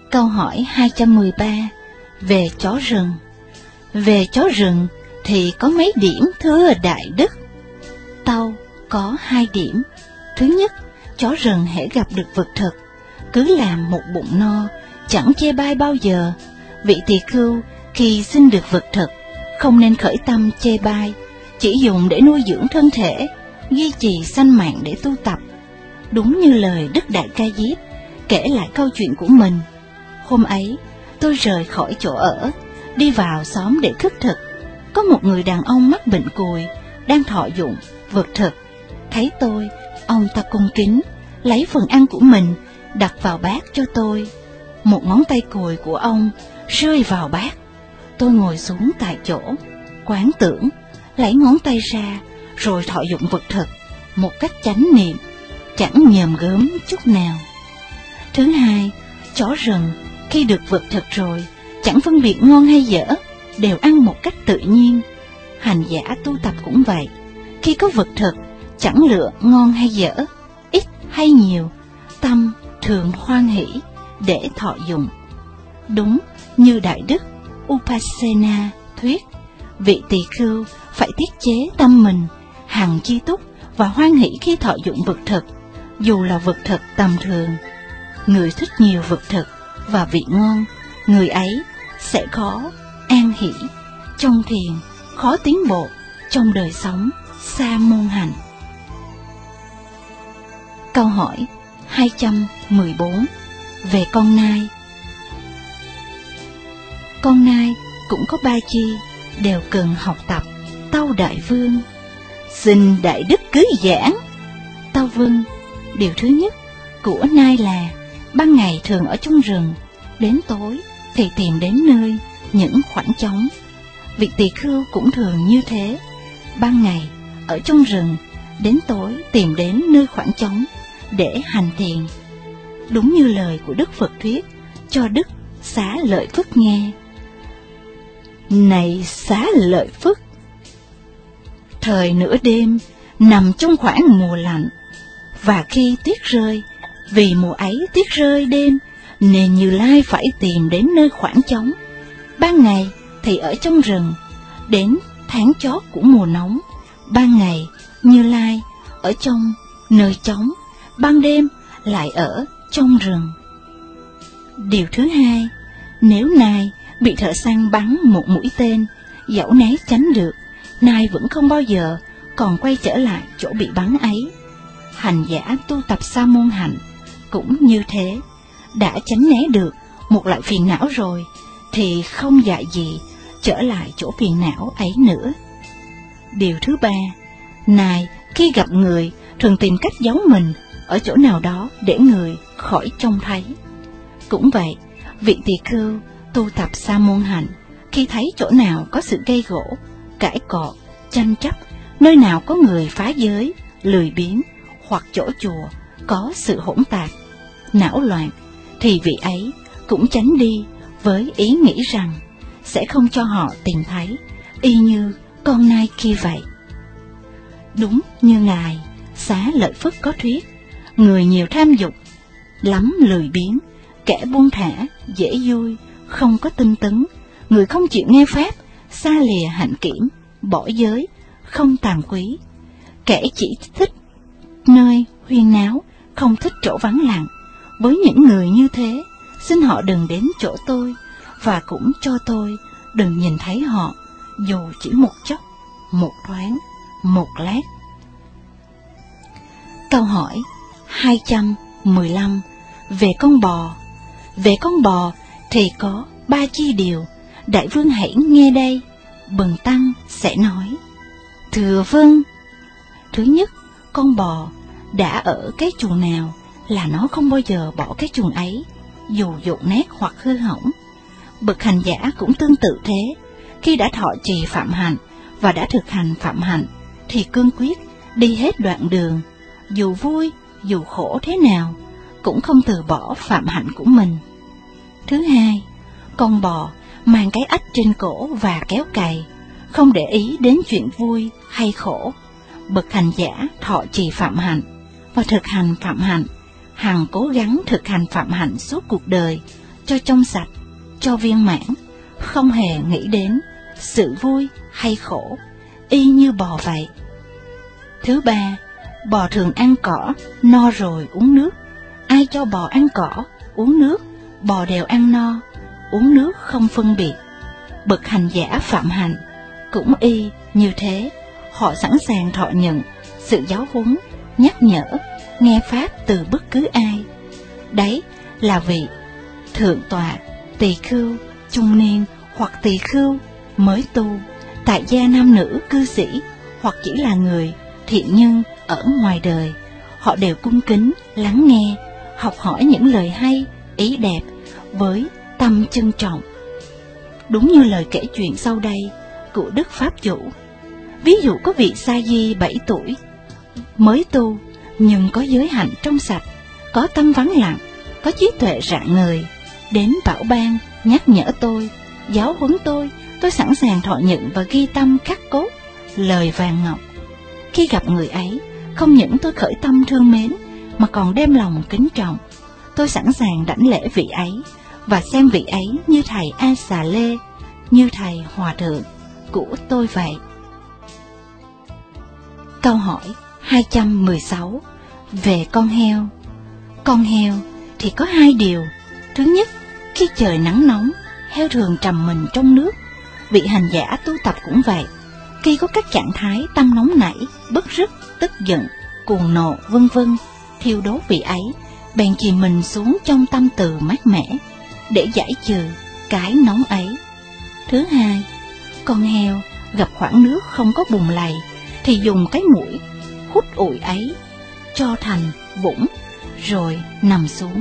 Câu hỏi 213 về chó rừng. Về chó rừng thì có mấy điểm thưa Đại Đức? Tâu có 2 điểm. Thứ nhất, chó rừng hễ gặp được vật thực, cứ làm một bụng no, chẳng chê bai bao giờ. Vị tỳ khưu khi xin được vật thực, không nên khởi tâm chê bai, chỉ dùng để nuôi dưỡng thân thể, duy trì sanh mạng để tu tập. Đúng như lời Đức Đại Ca Diếp kể lại câu chuyện của mình. Hôm ấy, tôi rời khỏi chỗ ở, đi vào xóm để khất thực. Có một người đàn ông mắc bệnh cùi, đang thọ dụng vật thực. Thấy tôi, ông ta cung kính, lấy phần ăn của mình, đặt vào bát cho tôi. Một ngón tay cùi của ông rơi vào bát. Tôi ngồi xuống tại chỗ, quán tưởng, lấy ngón tay ra, rồi thọ dụng vật thực, một cách chánh niệm, chẳng nhòm gớm chút nào. Thứ hai, chó rừng khi được vật thực rồi, chẳng phân biệt ngon hay dở, đều ăn một cách tự nhiên. Hành giả tu tập cũng vậy, khi có vật thực, chẳng lựa ngon hay dở, ít hay nhiều, tâm thường hoan hỷ để thọ dụng. Đúng như Đại Đức Upasena thuyết, vị tỳ khưu phải tiết chế tâm mình, hằng chi túc và hoan hỷ khi thọ dụng vật thực, dù là vật thực tầm thường. Người thích nhiều vật thực và vị ngon, người ấy sẽ khó an hỷ trong thiền, khó tiến bộ trong đời sống sa môn hạnh. Câu hỏi 214 về con nai. Con nai cũng có 3 chi, đều cần học tập. Tâu Đại Vương: xin Đại Đức cứ giảng. Tâu vâng. Điều thứ nhất của nai là ban ngày thường ở trong rừng, đến tối thì tìm đến nơi những khoảng trống. Vị tỳ khưu cũng thường như thế, ban ngày ở trong rừng, đến tối tìm đến nơi khoảng trống để hành thiền. Đúng như lời của Đức Phật thuyết cho Đức Xá Lợi Phất nghe: này Xá Lợi Phất, thời nửa đêm nằm trong khoảng mùa lạnh, và khi tuyết rơi, vì mùa ấy tuyết rơi đêm, nên Như Lai phải tìm đến nơi khoảng trống. Ban ngày thì ở trong rừng, đến tháng chót của mùa nóng, ban ngày Như Lai ở trong nơi trống, ban đêm lại ở trong rừng. Điều thứ hai, nếu nai bị thợ săn bắn một mũi tên, dẫu né tránh được, nai vẫn không bao giờ còn quay trở lại chỗ bị bắn ấy. Hành giả tu tập sa môn hạnh cũng như thế, đã tránh né được một loại phiền não rồi, thì không dại gì trở lại chỗ phiền não ấy nữa. Điều thứ ba, nai khi gặp người thường tìm cách giấu mình ở chỗ nào đó để người khỏi trông thấy. Cũng vậy, vị tỳ khưu tu tập sa môn hạnh, khi thấy chỗ nào có sự gây gỗ, cãi cọ, tranh chấp, nơi nào có người phá giới, lười biếng, hoặc chỗ chùa có sự hỗn tạp, não loạn, thì vị ấy cũng tránh đi với ý nghĩ rằng sẽ không cho họ tìm thấy, y như con nai kia vậy. Đúng như Ngài Xá Lợi Phất có thuyết, người nhiều tham dục, lắm lười biếng, kẻ buông thả, dễ vui, không có tinh tấn, người không chịu nghe pháp, xa lìa hạnh kiểm, bỏ giới, không tàm quý, kẻ chỉ thích nơi huyên náo, không thích chỗ vắng lặng. Với những người như thế, xin họ đừng đến chỗ tôi, và cũng cho tôi đừng nhìn thấy họ, dù chỉ một chốc, một thoáng, một lát. Câu hỏi 215 về con bò. Về con bò thì có 3 chi điều, Đại Vương hãy nghe đây. Bần tăng sẽ nói. Thưa vâng. Thứ nhất, con bò đã ở cái chuồng nào là nó không bao giờ bỏ cái chuồng ấy, dù dột nát hoặc hư hỏng. Bậc hành giả cũng tương tự thế, khi đã thọ trì phạm hạnh và đã thực hành phạm hạnh thì cương quyết đi hết đoạn đường, dù vui dù khổ thế nào cũng không từ bỏ phạm hạnh của mình. Thứ hai, con bò mang cái ách trên cổ và kéo cày, không để ý đến chuyện vui hay khổ. Bậc hành giả thọ trì phạm hạnh và thực hành phạm hạnh, hằng cố gắng thực hành phạm hạnh suốt cuộc đời, cho trong sạch, cho viên mãn, không hề nghĩ đến sự vui hay khổ, y như bò vậy. Thứ ba, bò thường ăn cỏ, no rồi uống nước. Ai cho bò ăn cỏ, uống nước, bò đều ăn no, uống nước không phân biệt. Bậc hành giả phạm hạnh cũng y như thế, họ sẵn sàng thọ nhận sự giáo huấn, nhắc nhở, nghe pháp từ bất cứ ai. Đấy là vị thượng tọa, tỳ khưu, trung niên hoặc tỳ khưu mới tu, tại gia nam nữ cư sĩ hoặc chỉ là người thiện nhân ở ngoài đời. Họ đều cung kính lắng nghe, học hỏi những lời hay, ý đẹp với tâm trân trọng. Đúng như lời kể chuyện sau đây của Đức Pháp Chủ. Ví dụ có vị sa di 7 tuổi, mới tu, nhưng có giới hạnh trong sạch, có tâm vắng lặng, có trí tuệ rạng ngời, đến bảo ban, nhắc nhở tôi, giáo huấn tôi sẵn sàng thọ nhận và ghi tâm khắc cốt, lời vàng ngọc. Khi gặp người ấy, không những tôi khởi tâm thương mến, mà còn đem lòng kính trọng. Tôi sẵn sàng đảnh lễ vị ấy, và xem vị ấy như thầy A Xà Lê, như thầy Hòa Thượng của tôi vậy. Câu hỏi 216 về con heo. Con heo thì có hai điều. Thứ nhất, khi trời nắng nóng, heo thường trầm mình trong nước. Vị hành giả tu tập cũng vậy. Khi có các trạng thái tâm nóng nảy, bức rứt, tức giận, cuồng nộ, vân vân, thiêu đốt vị ấy, bèn chìm mình xuống trong tâm từ mát mẻ để giải trừ cái nóng ấy. Thứ hai, con heo gặp khoảng nước không có bùn lầy thì dùng cái mũi hút ủi ấy cho thành vũng rồi nằm xuống.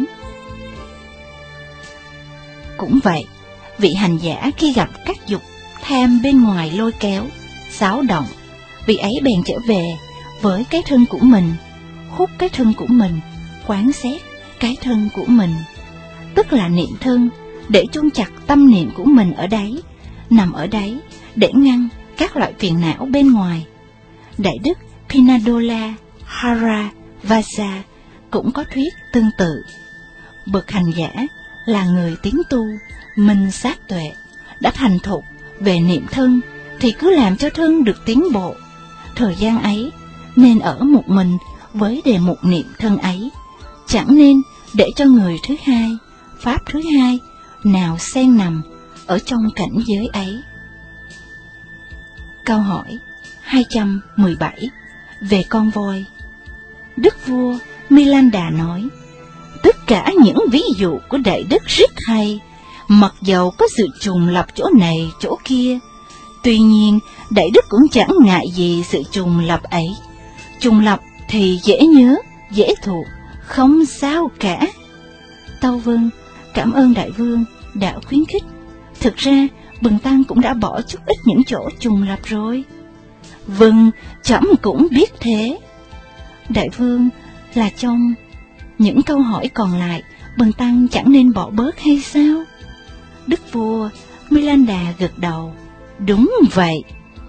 Cũng vậy, vị hành giả khi gặp các dục tham bên ngoài lôi kéo, xáo động, vị ấy bèn trở về với cái thân của mình, hút cái thân của mình, quán xét cái thân của mình, tức là niệm thân, để chôn chặt tâm niệm của mình ở đấy, nằm ở đấy để ngăn các loại phiền não bên ngoài. Đại đức Pinadola Hara Vasa cũng có thuyết tương tự. Bậc hành giả là người tiến tu, minh sát tuệ, đã thành thục về niệm thân thì cứ làm cho thân được tiến bộ. Thời gian ấy nên ở một mình với đề mục niệm thân ấy, chẳng nên để cho người thứ hai, pháp thứ hai nào xen nằm ở trong cảnh giới ấy. Câu hỏi 217 về con voi. Đức vua Milanda nói, tất cả những ví dụ của Đại Đức rất hay, mặc dầu có sự trùng lập chỗ này chỗ kia. Tuy nhiên, Đại Đức cũng chẳng ngại gì sự trùng lập ấy. Trùng lập thì dễ nhớ, dễ thuộc, không sao cả. Tâu vâng, cảm ơn Đại Vương đã khuyến khích. Thực ra, Bần Tăng cũng đã bỏ chút ít những chỗ trùng lập rồi. Vâng, trẫm cũng biết thế. Đại Vương, là trong những câu hỏi còn lại, Bần Tăng chẳng nên bỏ bớt hay sao? Đức vua Milanda gật đầu, đúng vậy.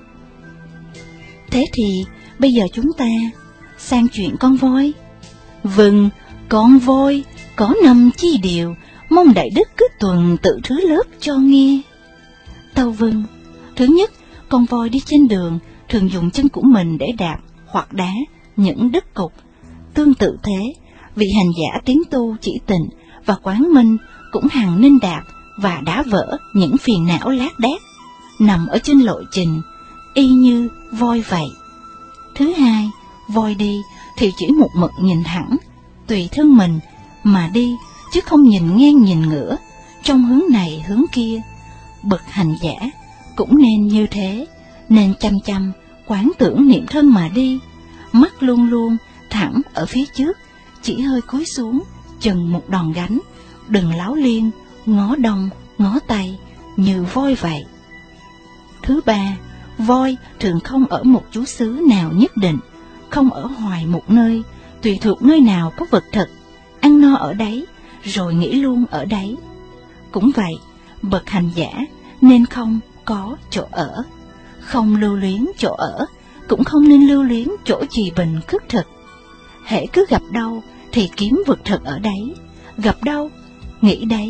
Thế thì bây giờ chúng ta sang chuyện con voi. Vâng, con voi có 5 chi điều, mong Đại Đức cứ tuần tự thứ lớp cho nghe. Tâu vâng. Thứ nhất, con voi đi trên đường thường dùng chân của mình để đạp hoặc đá những đất cục. Tương tự thế, vị hành giả tiến tu chỉ tịnh và quán minh cũng hằng nên đạp và đá vỡ những phiền não lác đác nằm ở trên lộ trình, y như voi vậy. Thứ hai, voi đi thì chỉ một mực nhìn thẳng, tùy thân mình mà đi, chứ không nhìn ngang nhìn ngửa, trong hướng này hướng kia. Bậc hành giả cũng nên như thế, nên chăm chăm quán tưởng niệm thân mà đi, mắt luôn luôn thẳng ở phía trước, chỉ hơi cúi xuống chừng một đòn gánh, đừng láo liên, ngó đông, ngó tây như voi vậy. Thứ ba, voi thường không ở một trú xứ nào nhất định, không ở hoài một nơi, tùy thuộc nơi nào có vật thực, ăn no ở đấy, rồi nghỉ luôn ở đấy. Cũng vậy, bậc hành giả nên không có chỗ ở, không lưu luyến chỗ ở, cũng không nên lưu luyến chỗ trì bình khất thực. Hễ cứ gặp đâu thì kiếm vật thực ở đấy, gặp đâu nghĩ đấy,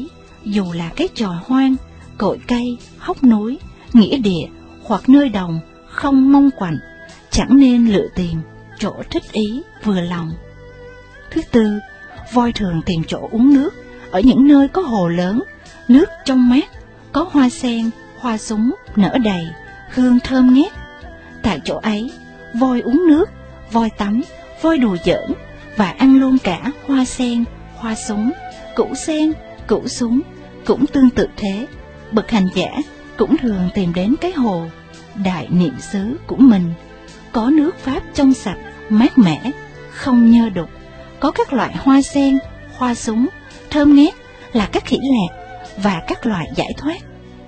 dù là cái chòi hoang, cội cây, hốc núi, nghĩa địa hoặc nơi đồng không mong quạnh, chẳng nên lựa tìm chỗ thích ý vừa lòng. Thứ tư, voi thường tìm chỗ uống nước ở những nơi có hồ lớn, nước trong mát, có hoa sen, hoa súng nở đầy, hương thơm ngát. Tại chỗ ấy, voi uống nước, voi tắm, voi đùa giỡn và ăn luôn cả hoa sen, hoa súng, củ sen, củ súng. Cũng tương tự thế, bậc hành giả cũng thường tìm đến cái hồ đại niệm xứ của mình, có nước pháp trong sạch, mát mẻ, không nhơ đục, có các loại hoa sen, hoa súng thơm ngát là các hỷ lạc và các loại giải thoát.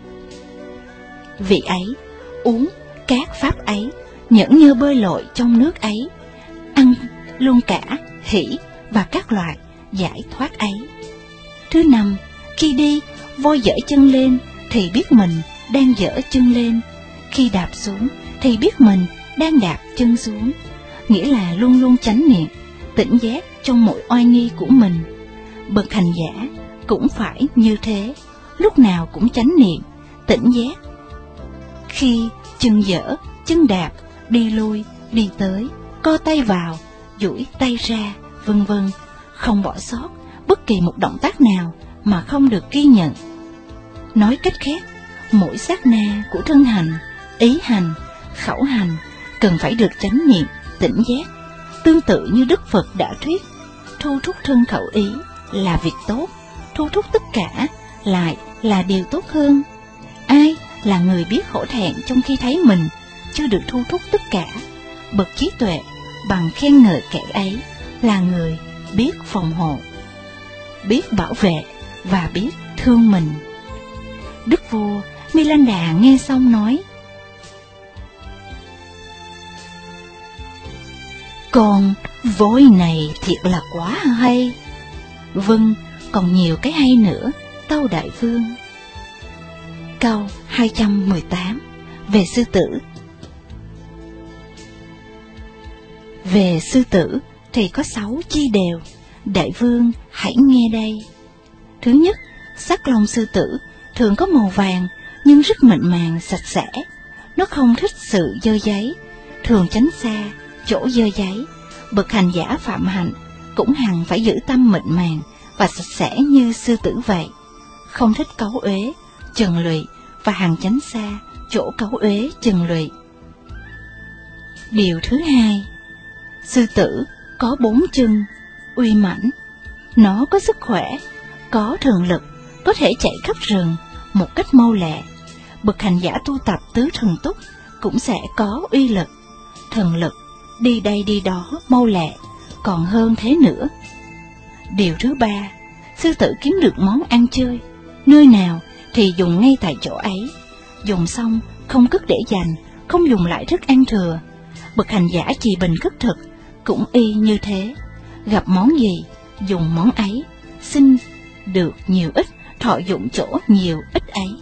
Vị ấy uống các pháp ấy, nhẫn nhơ bơi lội trong nước ấy, ăn luôn cả hỷ và các loại giải thoát ấy. Thứ năm, khi đi, voi giở chân lên thì biết mình đang giở chân lên, khi đạp xuống thì biết mình đang đạp chân xuống, nghĩa là luôn luôn chánh niệm, tỉnh giác trong mọi oai nghi của mình. Bậc hành giả cũng phải như thế, lúc nào cũng chánh niệm, tỉnh giác. Khi chân dở, chân đạp, đi lui, đi tới, co tay vào, duỗi tay ra, vân vân, không bỏ sót bất kỳ một động tác nào mà không được ghi nhận. Nói cách khác, mỗi sát na của thân hành, ý hành, khẩu hành cần phải được chánh niệm, tỉnh giác. Tương tự như Đức Phật đã thuyết, thu thúc thân khẩu ý là việc tốt, thu thúc tất cả lại là điều tốt hơn. Ai là người biết hổ thẹn trong khi thấy mình chưa được thu thúc tất cả? Bậc trí tuệ bằng khen ngợi kẻ ấy là người biết phòng hộ, biết bảo vệ và biết thương mình. Đức vua Milinda nghe xong nói: Con voi này thiệt là quá hay. Vâng, còn nhiều cái hay nữa, tâu đại vương. Câu 218 về sư tử. Về sư tử thì có 6 chi đều, đại vương hãy nghe đây. Thứ nhất, sắc lông sư tử thường có màu vàng nhưng rất mịn màng sạch sẽ. Nó không thích sự dơ dáy, thường tránh xa chỗ dơ dáy. Bậc hành giả phạm hạnh cũng hằng phải giữ tâm mịn màng và sạch sẽ như sư tử vậy, không thích cấu uế, trần lụy và hằng tránh xa chỗ cấu uế, trần lụy. Điều thứ hai, sư tử có 4 chân, uy mãnh. Nó có sức khỏe, có thường lực, có thể chạy khắp rừng một cách mau lẹ. Bậc hành giả tu tập tứ thần túc cũng sẽ có uy lực, thần lực, đi đây đi đó mau lẹ, còn hơn thế nữa. Điều thứ ba, sư tử kiếm được món ăn chơi, nơi nào thì dùng ngay tại chỗ ấy, dùng xong không cất để dành, không dùng lại thức ăn thừa. Bậc hành giả trì bình khất thực cũng y như thế, gặp món gì dùng món ấy, xin được nhiều ít, thọ dụng chỗ nhiều ít ấy.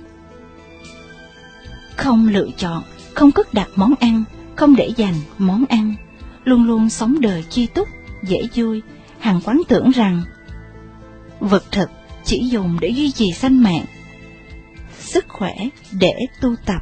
Không lựa chọn, không cất đặt món ăn, không để dành món ăn, luôn luôn sống đời chi túc, dễ vui, hằng quán tưởng rằng vật thực chỉ dùng để duy trì sanh mạng, sức khỏe để tu tập.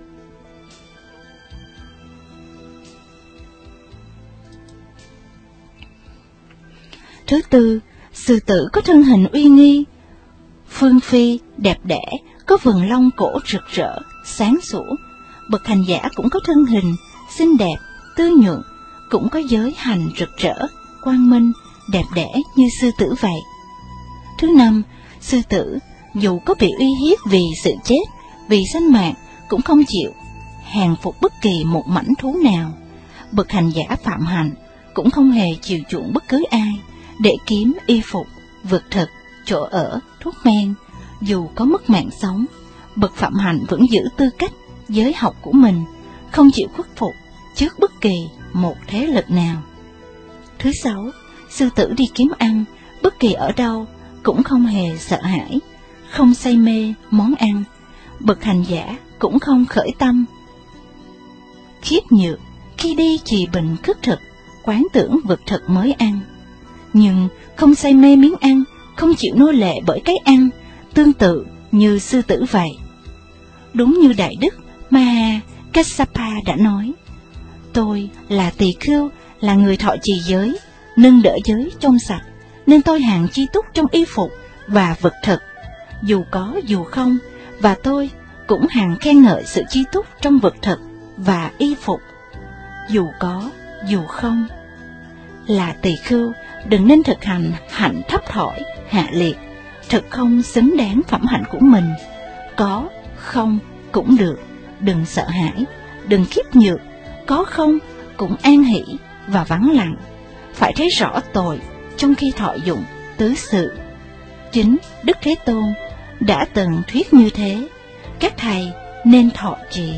Thứ tư, sư tử có thân hình uy nghi, phương phi, đẹp đẽ, có vầng lông cổ rực rỡ, sáng sủa. Bậc hành giả cũng có thân hình xinh đẹp, tươi nhuận, cũng có giới hành rực rỡ, quang minh, đẹp đẽ như sư tử vậy. Thứ năm, sư tử dù có bị uy hiếp vì sự chết, vì sanh mạng, cũng không chịu hàng phục bất kỳ một mảnh thú nào. Bậc hành giả phạm hạnh cũng không hề chiều chuộng bất cứ ai để kiếm y phục, vật thực, chỗ ở, thuốc men. Dù có mất mạng sống, bậc phạm hạnh vẫn giữ tư cách, giới học của mình, không chịu khuất phục trước bất kỳ một thế lực nào. Thứ sáu, sư tử đi kiếm ăn, bất kỳ ở đâu, cũng không hề sợ hãi, không say mê món ăn. Bậc hành giả cũng không khởi tâm khiếp nhược khi đi trì bình khất thực, quán tưởng vật thực mới ăn, nhưng không say mê miếng ăn, không chịu nô lệ bởi cái ăn, tương tự như sư tử vậy. Đúng như Đại Đức Maha Kassapa đã nói, tôi là tỳ khưu, là người thọ trì giới, nâng đỡ giới trong sạch, nên tôi hàng chi túc trong y phục và vật thực, dù có dù không, và tôi cũng hàng khen ngợi sự chi túc trong vật thực và y phục, dù có dù không. Là tỳ khưu, đừng nên thực hành hạnh thấp thỏi, hạ liệt, thực không xứng đáng phẩm hạnh của mình. Có không cũng được, đừng sợ hãi, đừng khiếp nhược, có không cũng an hỷ và vắng lặng, phải thấy rõ tội trong khi thọ dụng tứ sự. Chính Đức Thế Tôn đã từng thuyết như thế, các thầy nên thọ trì.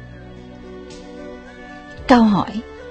Câu hỏi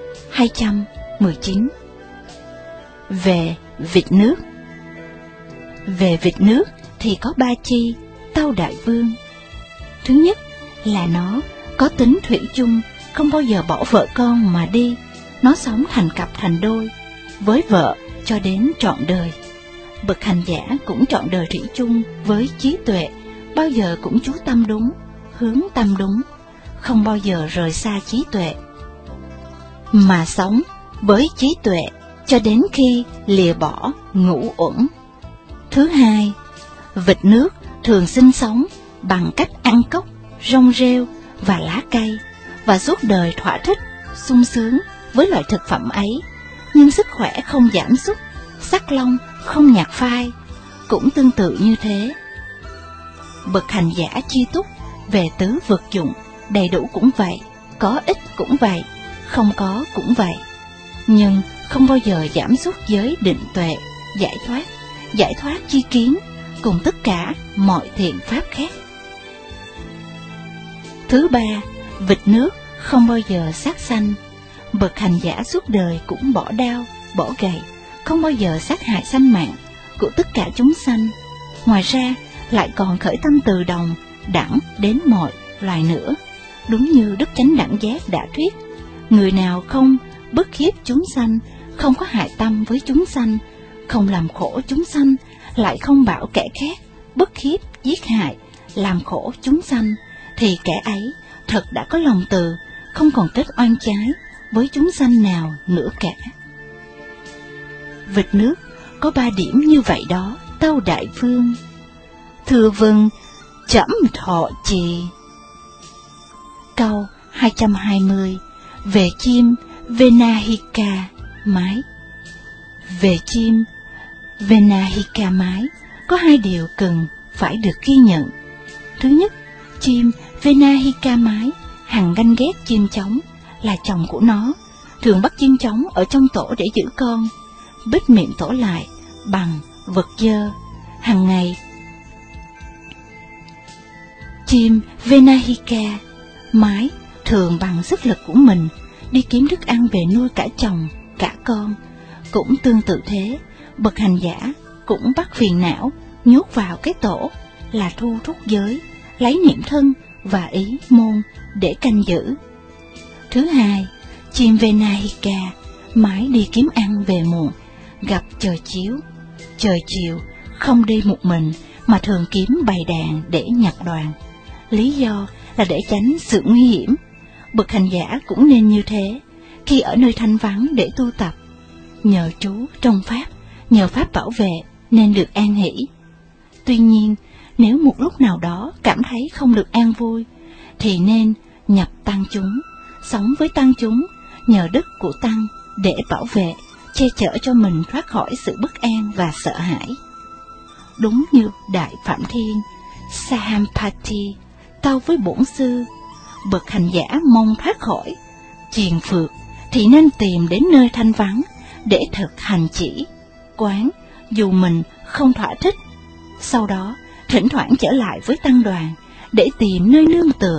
219. Về vịt nước. Về vịt nước thì có ba chi, tâu Đại Vương. Thứ nhất là nó có tính thủy chung, không bao giờ bỏ vợ con mà đi. Nó sống thành cặp thành đôi với vợ cho đến trọn đời. Bậc hành giả cũng trọn đời thủy chung với trí tuệ, bao giờ cũng chú tâm đúng, hướng tâm đúng, không bao giờ rời xa trí tuệ, mà sống với trí tuệ cho đến khi lìa bỏ ngũ uẩn. Thứ hai, vịt nước thường sinh sống bằng cách ăn cốc, rong rêu và lá cây, và suốt đời thỏa thích, sung sướng với loại thực phẩm ấy, nhưng sức khỏe không giảm sút, sắc lông không nhạt phai. Cũng tương tự như thế, bậc hành giả chi túc về tứ vật dụng, đầy đủ cũng vậy, có ít cũng vậy, không có cũng vậy, nhưng không bao giờ giảm sút giới định tuệ, giải thoát chi kiến, cùng tất cả mọi thiện pháp khác. Thứ ba, vịt nước không bao giờ sát sanh. Bậc hành giả suốt đời cũng bỏ đao, bỏ gậy, không bao giờ sát hại sanh mạng của tất cả chúng sanh. Ngoài ra lại còn khởi tâm từ đồng đẳng đến mọi loài nữa. Đúng như Đức Chánh Đẳng Giác đã thuyết, người nào không bức hiếp chúng sanh, không có hại tâm với chúng sanh, không làm khổ chúng sanh, lại không bảo kẻ khác bức hiếp, giết hại, làm khổ chúng sanh, thì kẻ ấy thật đã có lòng từ, không còn kết oan trái với chúng sanh nào nữa cả. Vịt nước có ba điểm như vậy đó, tâu Đại Vương. Thưa vâng, trẫm thọ trì. Câu 220. Về chim Venahika mái. Về chim Venahika mái có hai điều cần phải được ghi nhận. Thứ nhất, chim Venahika mái hằng ganh ghét chim trống, là chồng của nó, thường bắt chim trống ở trong tổ để giữ con, bít miệng tổ lại bằng vật dơ. Hằng ngày, chim Venahika mái thường bằng sức lực của mình đi kiếm thức ăn về nuôi cả chồng, cả con. Cũng tương tự thế, bậc hành giả cũng bắt phiền não nhốt vào cái tổ, là thu thúc giới, lấy niệm thân và ý môn để canh giữ. Thứ hai, chim Venahika mãi đi kiếm ăn về muộn, gặp trời chiếu. Trời chiều không đi một mình mà thường kiếm bầy đàn để nhập đoàn, lý do là để tránh sự nguy hiểm. Bậc hành giả cũng nên như thế, khi ở nơi thanh vắng để tu tập, nhờ trú trong pháp, nhờ pháp bảo vệ nên được an hỷ. Tuy nhiên, nếu một lúc nào đó cảm thấy không được an vui, thì nên nhập tăng chúng, sống với tăng chúng, nhờ đức của tăng để bảo vệ, che chở cho mình thoát khỏi sự bất an và sợ hãi. Đúng như Đại Phạm Thiên Sahampati tâu với bổn sư, bậc hành giả mong thoát khỏi triền phược thì nên tìm đến nơi thanh vắng để thực hành chỉ, quán, dù mình không thỏa thích. Sau đó thỉnh thoảng trở lại với tăng đoàn để tìm nơi nương tựa.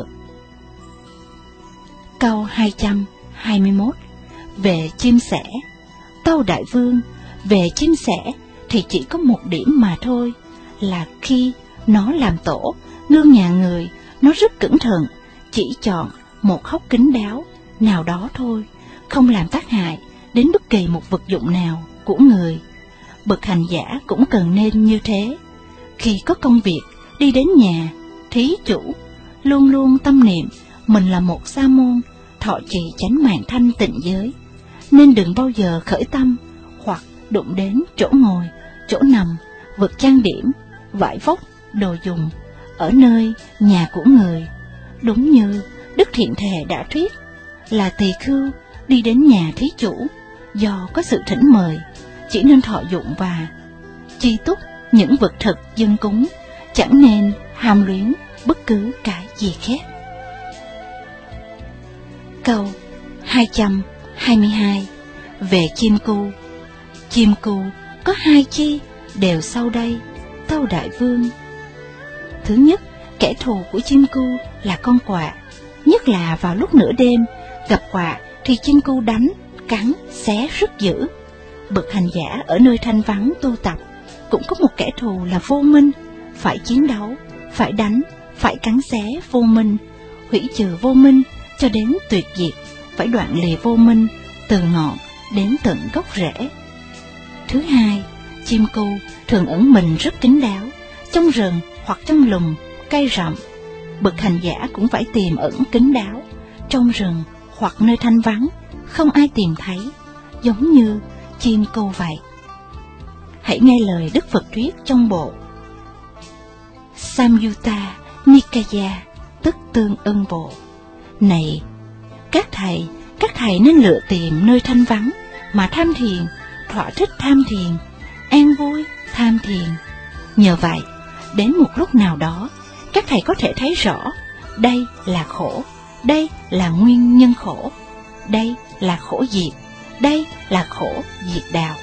Câu 221. Về chim sẻ, tâu Đại Vương. Về chim sẻ thì chỉ có một điểm mà thôi, là khi nó làm tổ nương nhà người, nó rất cẩn thận, chỉ chọn một hốc kín đáo nào đó thôi, không làm tác hại đến bất kỳ một vật dụng nào của người. Bậc hành giả cũng cần nên như thế. Khi có công việc đi đến nhà thí chủ, luôn luôn tâm niệm mình là một sa môn thọ trì chánh mạng thanh tịnh giới, nên đừng bao giờ khởi tâm hoặc đụng đến chỗ ngồi, chỗ nằm, vật trang điểm, vải vóc, đồ dùng ở nơi nhà của người. Đúng như Đức Thiện Thề đã thuyết, là tỳ khưu đi đến nhà thí chủ do có sự thỉnh mời, chỉ nên thọ dụng và chi túc những vật thực dâng cúng, chẳng nên ham luyến bất cứ cái gì khác. Câu 222 về chim cu. Chim cu có hai chi đều sau đây, tâu đại vương. Thứ nhất, kẻ thù của chim cu là con quạ, nhất là vào lúc nửa đêm gặp quạ thì chim cu đánh, cắn, xé rất dữ. Bậc hành giả ở nơi thanh vắng tu tập cũng có một kẻ thù là vô minh, phải chiến đấu, phải đánh, phải cắn xé vô minh, hủy trừ vô minh cho đến tuyệt diệt, phải đoạn lìa vô minh từ ngọn đến tận gốc rễ. Thứ hai, chim cu thường ẩn mình rất kín đáo, trong rừng hoặc trong lùm cây rậm. Bậc hành giả cũng phải tìm ẩn kín đáo, trong rừng hoặc nơi thanh vắng, không ai tìm thấy, giống như chim cu vậy. Hãy nghe lời Đức Phật thuyết trong bộ Samyutta Nikaya, tức Tương Ưng Bộ. Này các thầy nên lựa tìm nơi thanh vắng mà tham thiền, thỏa thích tham thiền, an vui tham thiền. Nhờ vậy, đến một lúc nào đó, các thầy có thể thấy rõ đây là khổ, đây là nguyên nhân khổ, đây là khổ diệt, đây là khổ diệt đạo.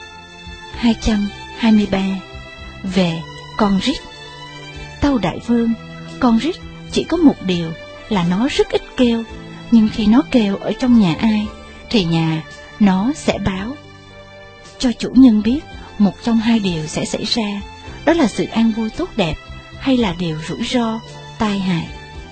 223. Về con rít. Tâu đại vương, con rít chỉ có một điều là nó rất ít kêu, nhưng khi nó kêu ở trong nhà ai thì nhà nó sẽ báo cho chủ nhân biết một trong hai điều sẽ xảy ra, đó là sự an vui tốt đẹp hay là điều rủi ro, tai hại.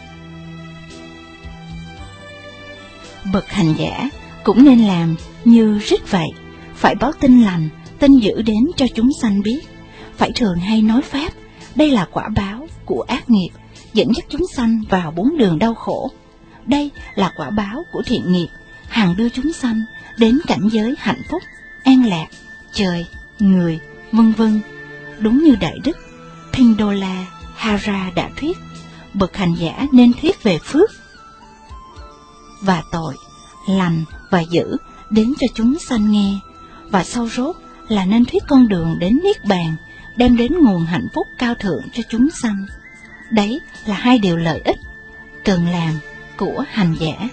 Bậc hành giả cũng nên làm như rít vậy, phải báo tin lành, tin dữ đến cho chúng sanh biết, phải thường hay nói pháp, đây là quả báo của ác nghiệp, dẫn dắt chúng sanh vào bốn đường đau khổ. Đây là quả báo của thiện nghiệp, hằng đưa chúng sanh đến cảnh giới hạnh phúc, an lạc, trời, người, vân vân. Đúng như Đại Đức Pindola Hara đã thuyết, bậc hành giả nên thuyết về phước và tội, lành và dữ đến cho chúng sanh nghe, và sau rốt là nên thuyết con đường đến niết bàn, đem đến nguồn hạnh phúc cao thượng cho chúng sanh. Đấy là hai điều lợi ích cần làm của hành giả.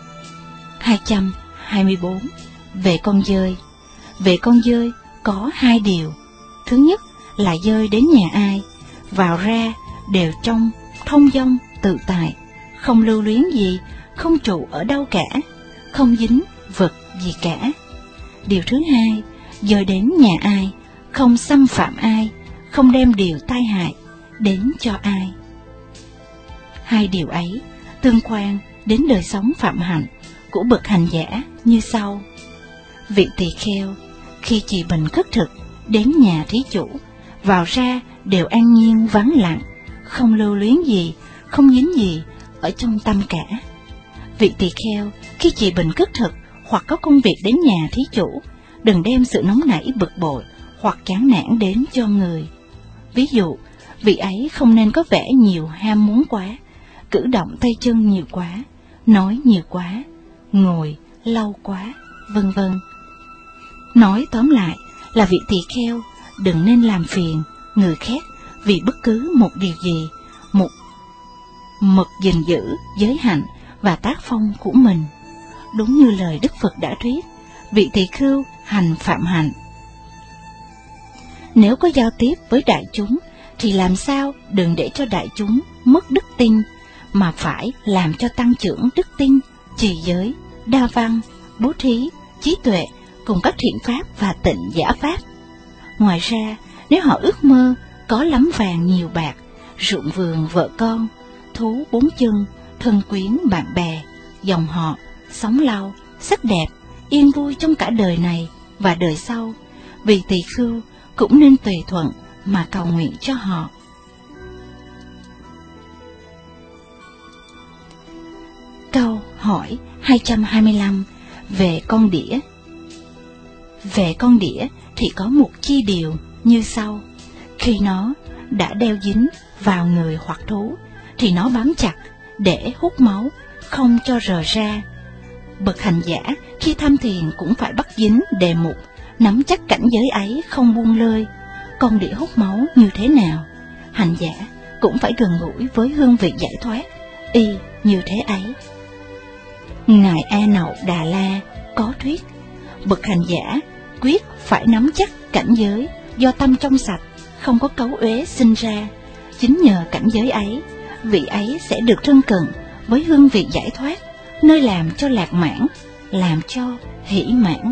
224. Về con dơi. Về con dơi có hai điều. Thứ nhất là dơi đến nhà ai, vào ra đều trong thông dong tự tại, không lưu luyến gì, không trụ ở đâu cả, không dính vật gì cả. Điều thứ hai, dơi đến nhà ai, không xâm phạm ai, không đem điều tai hại đến cho ai. Hai điều ấy tương quan đến đời sống phạm hạnh của bậc hành giả như sau. Vị tỳ kheo khi trì bình khất thực đến nhà thí chủ, vào ra đều an nhiên vắng lặng, không lưu luyến gì, không dính gì ở trong tâm cả. Vị tỳ kheo khi trì bình khất thực hoặc có công việc đến nhà thí chủ, đừng đem sự nóng nảy bực bội hoặc chán nản đến cho người. Ví dụ, vị ấy không nên có vẻ nhiều ham muốn quá, cử động tay chân nhiều quá, nói nhiều quá, ngồi lâu quá, vân vân. Nói tóm lại là vị tỳ kheo đừng nên làm phiền người khác vì bất cứ một điều gì, một mực gìn giữ giới hạnh và tác phong của mình. Đúng như lời Đức Phật đã thuyết, vị tỳ khưu hành phạm hạnh. Nếu có giao tiếp với đại chúng thì làm sao đừng để cho đại chúng mất đức tin, mà phải làm cho tăng trưởng đức tin, trì giới, đa văn, bố thí, trí tuệ cùng các thiện pháp và tịnh giả pháp. Ngoài ra, nếu họ ước mơ có lắm vàng nhiều bạc, ruộng vườn vợ con, thú bốn chân, thân quyến bạn bè, dòng họ, sống lâu, sắc đẹp, yên vui trong cả đời này và đời sau, vị tỳ khưu cũng nên tùy thuận mà cầu nguyện cho họ. hỏi 225 về con đĩa. Về con đĩa thì có một chi điều như sau. Khi nó đã đeo dính vào người hoặc thú thì nó bám chặt để hút máu, không cho rời ra. Bậc hành giả khi tham thiền cũng phải bắt dính đề mục, nắm chắc cảnh giới ấy không buông lơi. Con đĩa hút máu như thế nào, hành giả cũng phải gần gũi với hương vị giải thoát y như thế ấy. Ngài A Nậu Đà La có thuyết, bậc hành giả quyết phải nắm chắc cảnh giới do tâm trong sạch, không có cấu uế sinh ra. Chính nhờ cảnh giới ấy, vị ấy sẽ được thân cận với hương vị giải thoát, nơi làm cho lạc mãn, làm cho hỷ mãn.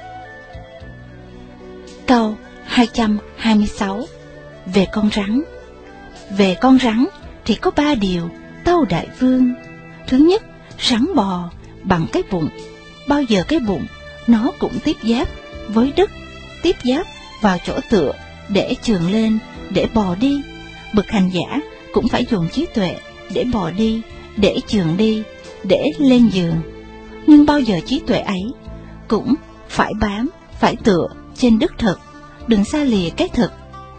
Câu 226 về con rắn. Về con rắn thì có 3 điều, tâu đại vương. Thứ nhất, rắn bò bằng cái bụng. Bao giờ cái bụng nó cũng tiếp giáp với đất, tiếp giáp vào chỗ tựa để chườn lên, để bò đi. Bậc hành giả cũng phải dùng trí tuệ để bò đi, để chườn đi, để lên giường. Nhưng bao giờ trí tuệ ấy cũng phải bám, phải tựa trên đất thực, đừng xa lìa cái thực.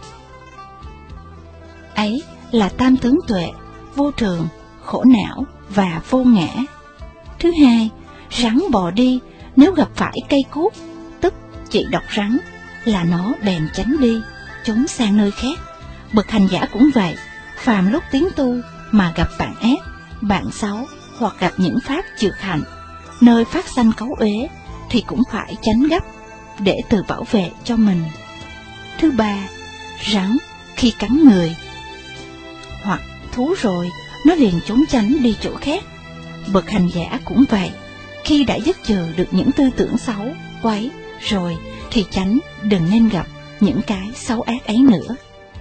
Ấy là tam tướng tuệ, vô thường, khổ não và vô ngã. Thứ hai, rắn bò đi, nếu gặp phải cây cuốc, tức chỉ độc rắn, là nó bèn tránh đi, trốn sang nơi khác. Bậc hành giả cũng vậy, phàm lúc tiến tu mà gặp bạn ác, bạn xấu, hoặc gặp những pháp trược hạnh, nơi phát sanh cấu uế, thì cũng phải tránh gấp để tự bảo vệ cho mình. Thứ ba, rắn khi cắn người hoặc thú rồi, nó liền trốn tránh đi chỗ khác. Bậc hành giả cũng vậy, khi đã dứt trừ được những tư tưởng xấu, quấy rồi thì tránh đừng nên gặp những cái xấu ác ấy nữa.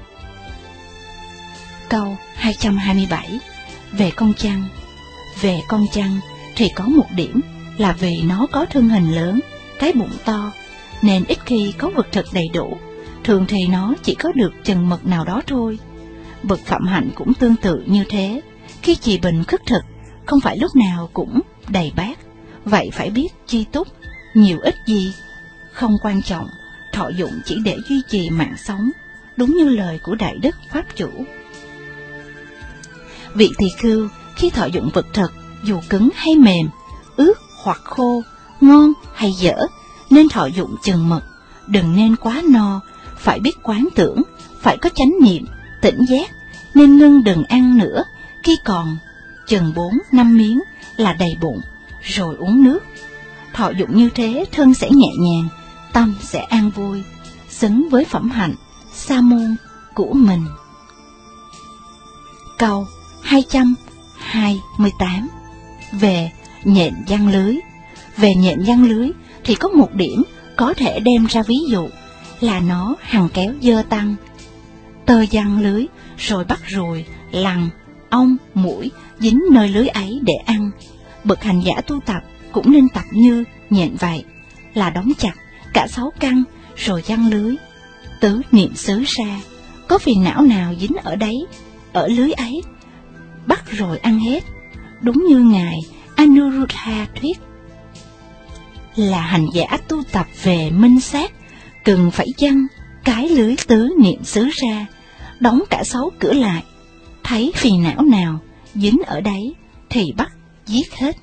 Câu 227 về con chăn. Về con chăn thì có một điểm là vì nó có thân hình lớn, cái bụng to, nên ít khi có vật thực đầy đủ. Thường thì nó chỉ có được chừng mực nào đó thôi. Bậc phạm hạnh cũng tương tự như thế. Khi trì bình khất thực, không phải lúc nào cũng đầy bát. Vậy phải biết chi túc, nhiều ít gì không quan trọng, thọ dụng chỉ để duy trì mạng sống, đúng như lời của Đại Đức Pháp Chủ. Vị tỳ khưu khi thọ dụng vật thực, dù cứng hay mềm, ướt hoặc khô, ngon hay dở, nên thọ dụng chừng mực, đừng nên quá no, phải biết quán tưởng, phải có chánh niệm, tỉnh giác, nên ngưng đừng ăn nữa, khi còn chừng 4-5 miếng là đầy bụng, rồi uống nước. Thọ dụng như thế, thân sẽ nhẹ nhàng, tâm sẽ an vui, xứng với phẩm hạnh sa môn của mình. Câu 228 về nhện giăng lưới. Về nhện giăng lưới thì có một điểm có thể đem ra ví dụ là nó hằng kéo dơ tăng. Tơ giăng lưới rồi bắt ruồi, lằn, ong, muỗi dính nơi lưới ấy để ăn. Bậc hành giả tu tập cũng nên tập như nhện vậy, là đóng chặt cả 6 căn rồi giăng lưới, tứ niệm xứ ra. Có phiền não nào dính ở đấy, ở lưới ấy, bắt rồi ăn hết. Đúng như ngài Anuruddha thuyết, là hành giả tu tập về minh sát, cần phải giăng cái lưới tứ niệm xứ ra, đóng cả 6 cửa lại. Thấy phiền não nào dính ở đấy thì bắt giết hết.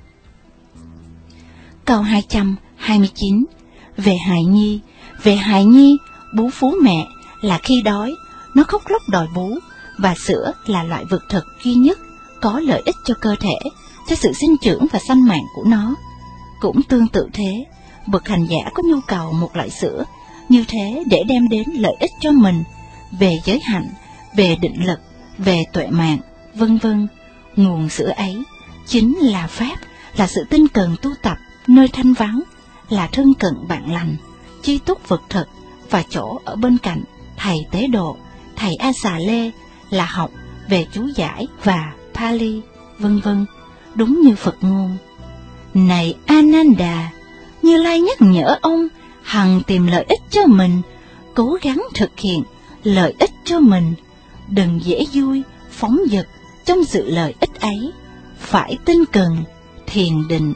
Câu 229 về hài nhi. Về hài nhi, bú phú mẹ là khi đói, nó khóc lóc đòi bú, và sữa là loại vật thực duy nhất có lợi ích cho cơ thể, cho sự sinh trưởng và sanh mạng của nó. Cũng tương tự thế, bậc hành giả có nhu cầu một loại sữa như thế để đem đến lợi ích cho mình, về giới hạnh, về định lực, về tuệ mạng, vân vân. Nguồn sữa ấy chính là pháp, là sự tinh cần tu tập nơi thanh vắng, là thân cận bạn lành, chi túc vật thực, và chỗ ở bên cạnh thầy tế độ, thầy A Xà Lê, là học về chú giải và Pali, vân vân, đúng như Phật ngôn. Này Ananda, Như Lai nhắc nhở ông hằng tìm lợi ích cho mình, cố gắng thực hiện lợi ích cho mình, đừng dễ vui phóng dật trong sự lợi ích ấy, phải tinh cần thiền định.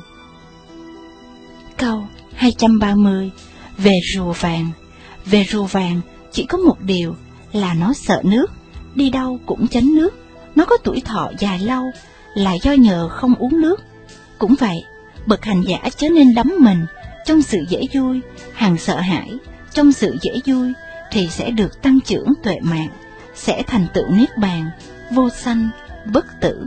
Câu 230. Về rùa vàng. Về rùa vàng chỉ có một điều là nó sợ nước, đi đâu cũng tránh nước. Nó có tuổi thọ dài lâu là do nhờ không uống nước. Cũng vậy, bậc hành giả chớ nên đắm mình trong sự dễ vui, hằng sợ hãi trong sự dễ vui thì sẽ được tăng trưởng tuệ mạng, sẽ thành tựu niết bàn, vô sanh, bất tử.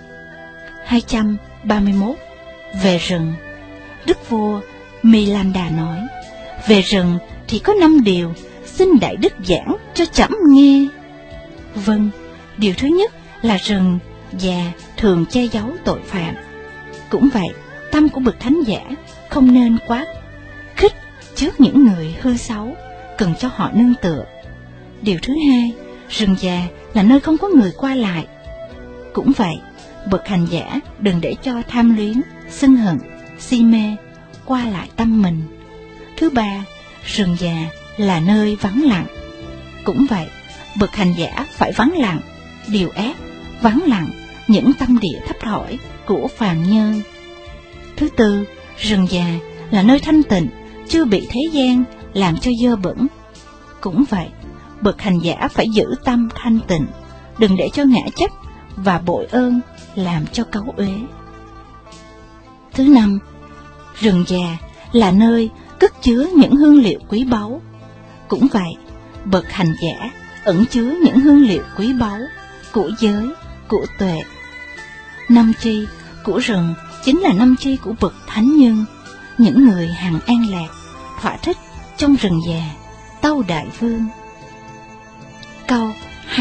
231. Về rừng. Đức vua Milanda nói, về rừng thì có 5 điều, xin đại đức giảng cho trẫm nghe. Vâng, điều thứ nhất là rừng già thường che giấu tội phạm. Cũng vậy, tâm của bậc thánh giả không nên quá khích trước những người hư xấu, cần cho họ nương tựa. Điều thứ hai, rừng già là nơi không có người qua lại. Cũng vậy, bậc hành giả đừng để cho tham luyến, sân hận, si mê qua lại tâm mình. Thứ ba, rừng già là nơi vắng lặng. Cũng vậy, bậc hành giả phải vắng lặng điều ác, vắng lặng những tâm địa thấp thỏi của phàm nhân. Thứ tư, rừng già là nơi thanh tịnh, chưa bị thế gian làm cho dơ bẩn. Cũng vậy, bậc hành giả phải giữ tâm thanh tịnh, đừng để cho ngã chấp và bội ơn làm cho cáu uế. Thứ năm, rừng già là nơi cất chứa những hương liệu quý báu. Cũng vậy, bậc hành giả ẩn chứa những hương liệu quý báu của giới, của tuệ. 5 chi của rừng chính là 5 chi của bậc thánh nhân, những người hằng an lạc, thỏa thích trong rừng già, tâu đại vương. Câu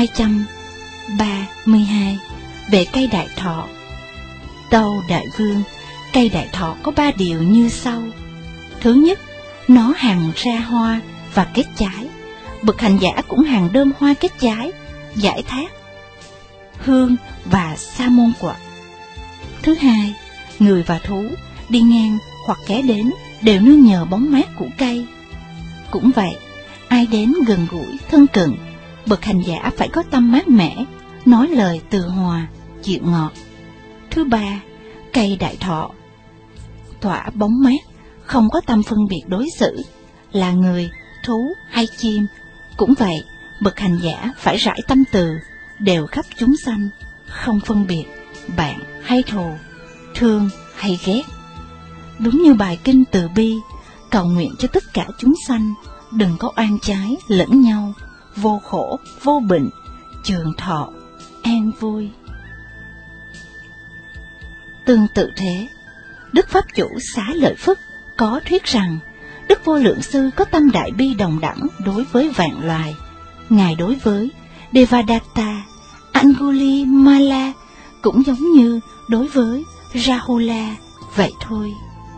232. Về cây đại thọ. Tâu đại vương, cây đại thọ có 3 điều như sau. Thứ nhất, nó hằng ra hoa và kết trái. Bậc hành giả cũng hằng đơm hoa kết trái, giải thác, hương và sa môn quả. Thứ hai, người và thú đi ngang hoặc ghé đến đều nương nhờ bóng mát của cây. Cũng vậy, ai đến gần gũi, thân cận, bậc hành giả phải có tâm mát mẻ, nói lời từ hòa, dịu ngọt. Thứ ba, cây đại thọ tỏa bóng mát, không có tâm phân biệt đối xử, là người, thú hay chim. Cũng vậy, bậc hành giả phải rải tâm từ, đều khắp chúng sanh, không phân biệt bạn hay thù, thương hay ghét. Đúng như bài kinh từ bi, cầu nguyện cho tất cả chúng sanh đừng có oan trái lẫn nhau, vô khổ, vô bệnh, trường thọ, an vui. Tương tự thế, Đức Pháp Chủ Xá Lợi Phất có thuyết rằng Đức Vô Lượng Sư có tâm đại bi đồng đẳng đối với vạn loài. Ngài đối với Devadatta, Angulimala cũng giống như đối với Rahula vậy thôi.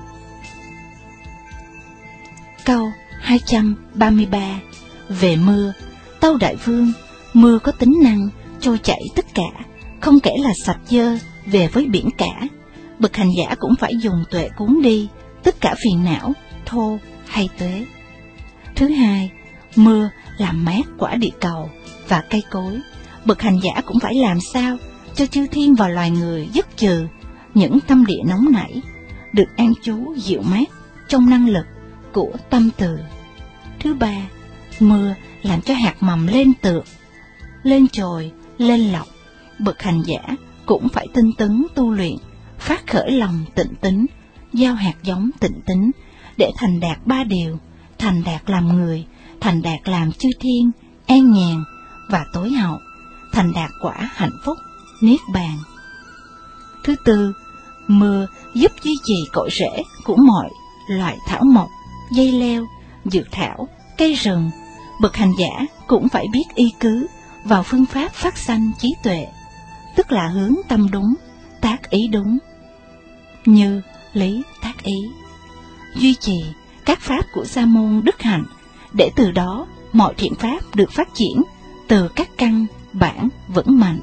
Câu 233. Về mưa. Tâu đại vương, mưa có tính năng trôi chảy tất cả, không kể là sạch dơ về với biển cả. Bậc hành giả cũng phải dùng tuệ cuốn đi tất cả phiền não, thô hay tuế. Thứ hai, mưa làm mát quả địa cầu và cây cối. Bậc hành giả cũng phải làm sao cho chư thiên và loài người dứt trừ những tâm địa nóng nảy, được an trú dịu mát trong năng lực của tâm từ. Thứ ba, mưa làm cho hạt mầm lên tược, lên chồi, lên lọc. Bậc hành giả cũng phải tinh tấn tu luyện, phát khởi lòng tịnh tín, gieo hạt giống tịnh tín, để thành đạt 3 điều: thành đạt làm người, thành đạt làm chư thiên, an nhàn và tối hậu, thành đạt quả hạnh phúc, niết bàn. Thứ tư, mưa giúp duy trì cội rễ của mọi loại thảo mộc, dây leo, dược thảo, cây rừng. Bậc hành giả cũng phải biết y cứ vào phương pháp phát sanh trí tuệ, tức là hướng tâm đúng, tác ý đúng, như lý tác ý, duy trì các pháp của sa môn đức hạnh, để từ đó mọi thiện pháp được phát triển từ các căn bản vững mạnh.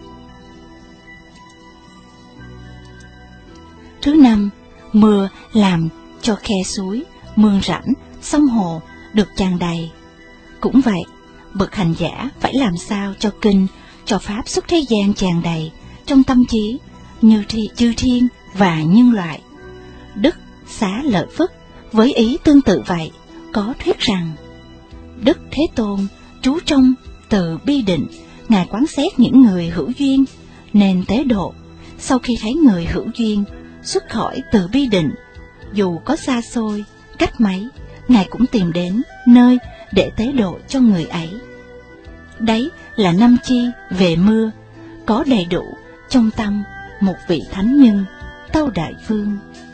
Thứ năm, mưa làm cho khe suối, mương rãnh, sông hồ được tràn đầy. Cũng vậy, bậc hành giả phải làm sao cho kinh, cho pháp xuất thế gian tràn đầy trong tâm trí, như chư thiên và nhân loại Đức Xá Lợi Phất với ý tương tự vậy có thuyết rằng Đức Thế Tôn trú trong từ bi định, Ngài quán xét những người hữu duyên nên tế độ. Sau khi thấy người hữu duyên xuất khỏi từ bi định, dù có xa xôi cách mấy, Ngài cũng tìm đến nơi để tế độ cho người ấy. Đấy là năm chi về mưa, có đầy đủ trong tâm một vị thánh nhân Tâu Đại Vương.